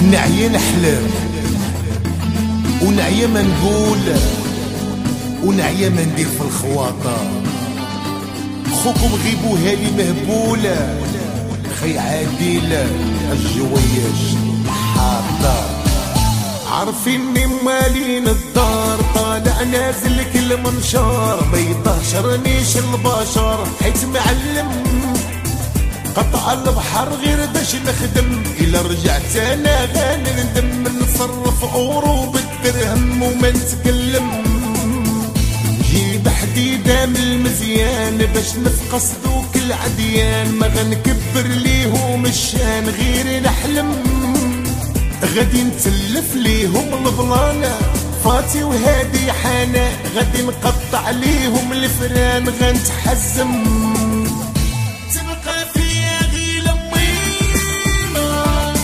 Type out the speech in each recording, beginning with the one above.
نعيا نحلم ونعيا ما نقول ونعيا ما ندير في الخواطر. خوكم غيبو هالي مهبولة خي عادل الجويش حاضر. عارفيني مالين الدار طالع نازل كل منشار ما يطهشرنيش البشر حيت معلم قطع البحر غير باش نخدم. إلا رجعت انا غاني ندم نصرف عروب الدرهم وما نتكلم. جيب حديدة من المزيان باش نفقص دوك العديان ما غنكبر ليهم الشان غير نحلم. غادي نتلف ليهم البلانة فاتي وهادي حانا غادي نقطع ليهم الفران غنتحزم. تبقى فيا غير لمينا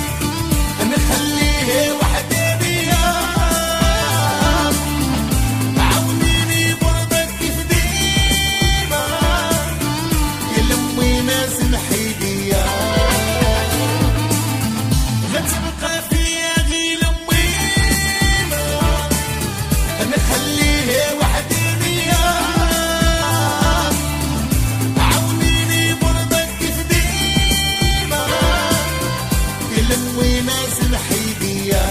نخليه وحدي بيا عاونيني برضك كيف ديما يا لمينا سمحي ليا. غتبقى فيا غير لمينا نخليه وحدي بيا عاونيني برضك كيف ديما يا لمينا سمحي ليا.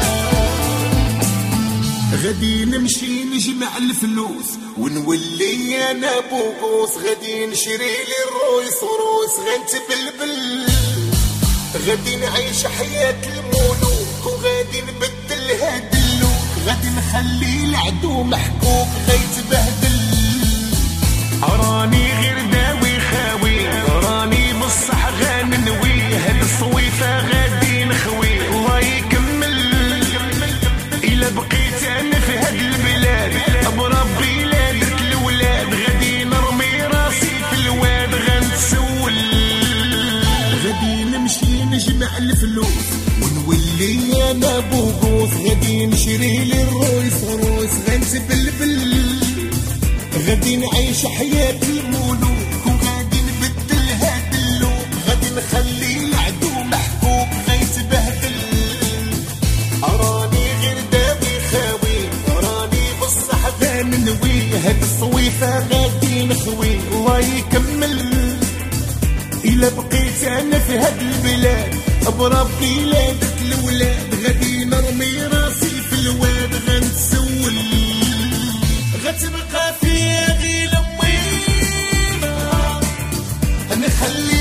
غادي نمشي نجمع الفلوس ونولي انا بوبوس غادي نشري لي الرويس رويس غنتبلبل. غادي نعيش حياة الملوك وغادي نبدل هاد اللوك غادي نخلي العدو محكوك غيتبهدل. راني غير داوي خاوي راني بصح غننوي هاد الصويفة غادي نخوي الله يكمل. إلا بقيت أنا في هاد البلاد بربي لا درت الولاد غادي نرمي راسي في الواد غنتسول. غادي نمشي نجمع الفلوس ونولي انا بوبوس غادي نشري لي الرويس رويس غنتبلبل. غادي نعيش حياة الملوك وغادي نبدل هاد اللوك غادي نخلي العدو محكوك غيتبهدل. راني غير داوي خاوي راني بصح غننوي هاد الصويفة غادي نخوي الله يكمل. إلا بقيت أنا في هاد البلاد بربي لا درت الولاد غادي نرمي راسي في الواد غنتسول. غتبقى فيا غير لمينا نخلي